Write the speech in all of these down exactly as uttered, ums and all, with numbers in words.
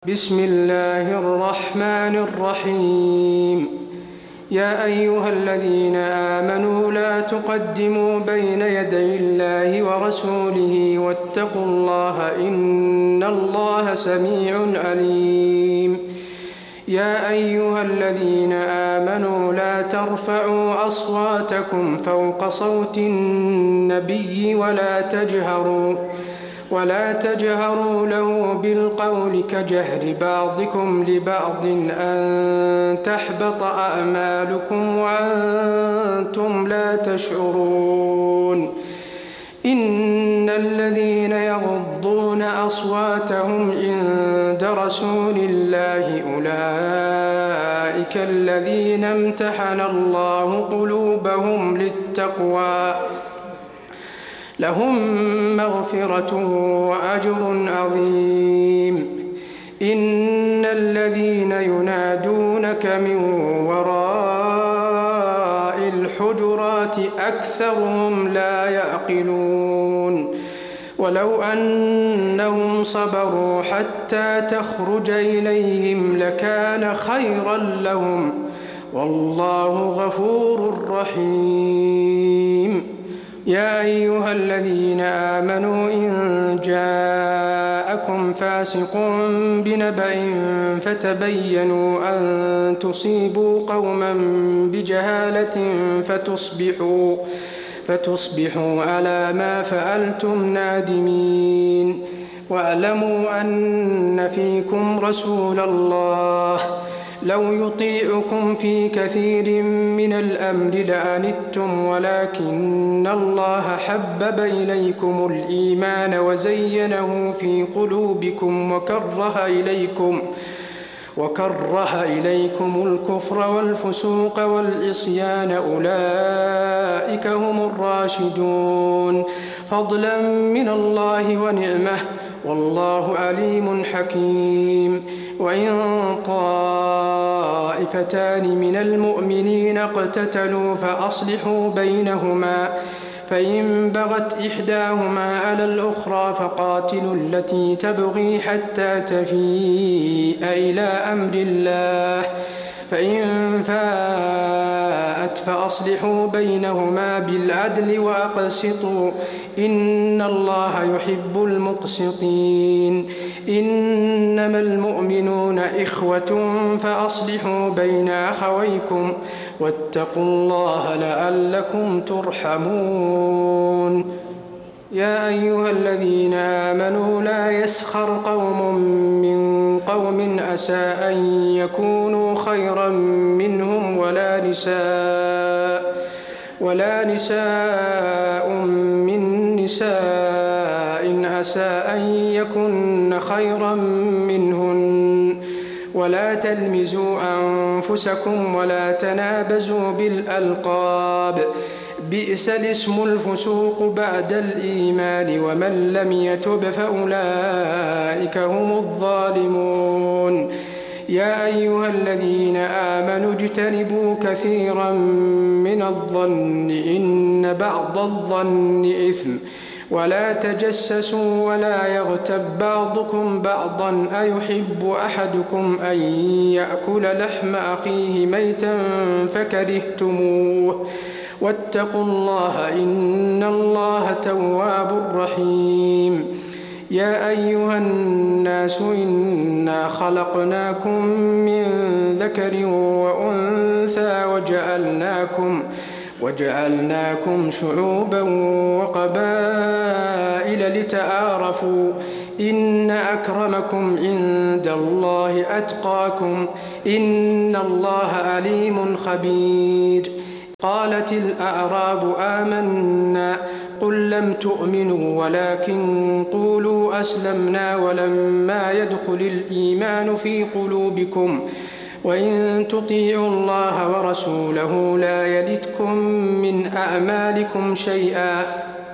بسم الله الرحمن الرحيم. يا أيها الذين آمنوا لا تقدموا بين يدي الله ورسوله واتقوا الله إن الله سميع عليم. يا أيها الذين آمنوا لا ترفعوا أصواتكم فوق صوت النبي ولا تجهروا ولا تجهروا له بالقول كجهر بعضكم لبعض أن تحبط أعمالكم وأنتم لا تشعرون. إن الذين يغضون أصواتهم عند رسول الله أولئك الذين امتحن الله قلوبهم للتقوى لهم مغفرة وأجر عظيم. إن الذين ينادونك من وراء الحجرات أكثرهم لا يعقلون. ولو أنهم صبروا حتى تخرج إليهم لكان خيرا لهم والله غفور رحيم. يا أيها الذين آمنوا إن جاءكم فاسق بنبأ فتبينوا أن تصيبوا قوما بجهالة فتصبحوا, فتصبحوا على ما فعلتم نادمين. واعلموا أن فيكم رسول الله لو يطيعكم في كثير من الأمر لعنتم ولكن الله حبب إليكم الإيمان وزينه في قلوبكم وكره إليكم وكره إليكم الكفر والفسوق والعصيان أولئك هم الراشدون فضلا من الله ونعمه والله عليم حكيم. وإن طائفتان من المؤمنين اقتتلوا فأصلحوا بينهما فإن بغت إحداهما على الأخرى فقاتلوا التي تبغي حتى تفيء إلى أمر الله فإن فاءت فأصلحوا بينهما بالعدل وأقسطوا إن الله يحب المقسطين. إنما المؤمنون إخوة فأصلحوا بين أخويكم واتقوا الله لعلكم ترحمون. يا أيها الذين آمنوا لا يسخر قوم من قوم عسى أن يكونوا خيرا منهم ولا نساء ولا نساء من نساء عسى أن يكن خيرا منهن ولا تلمزوا أنفسكم ولا تنابزوا بالألقاب بئس الاسم الفسوق بعد الإيمان ومن لم يتب فأولئك هم الظالمون. يا أيها الذين آمنوا اجتنبوا كثيرا من الظن إن بعض الظن إثم ولا تجسسوا ولا يغتب بعضكم بعضا أيحب أحدكم أن يأكل لحم أخيه ميتا فكرهتموه واتقوا الله إن الله تواب رحيم. يا أيها الناس إنا خلقناكم من ذكر وأنثى وجعلناكم وجعلناكم شعوبا وقبائل لتعارفوا إن أكرمكم عند الله أتقاكم إن الله عليم خبير. قالت الأعراب آمنا قل لم تؤمنوا ولكن قولوا أسلمنا ولما يدخل الإيمان في قلوبكم وإن تطيعوا الله ورسوله لا يلتكم من أعمالكم شيئا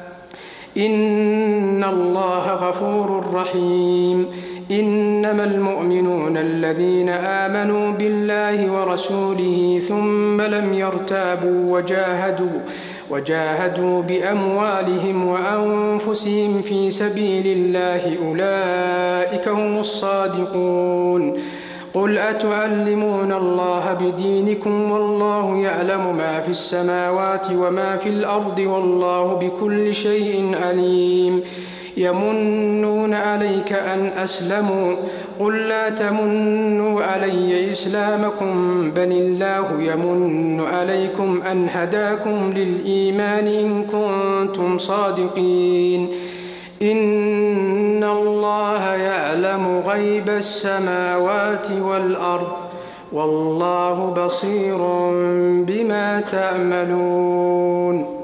إن الله غفور رحيم. إنما المؤمنون الذين آمنوا بالله ورسوله ثم لم يرتابوا وجاهدوا وجاهدوا بأموالهم وأنفسهم في سبيل الله أولئك هم الصادقون. قل أتعلمون الله بدينكم والله يعلم ما في السماوات وما في الأرض والله بكل شيء عليم. يمنون عليك أن أسلموا قل لا تمنوا علي إسلامكم بل الله يمن عليكم أن هداكم للإيمان إن كنتم صادقين. إن الله يعلم غيب السماوات والأرض والله بصير بما تعملون.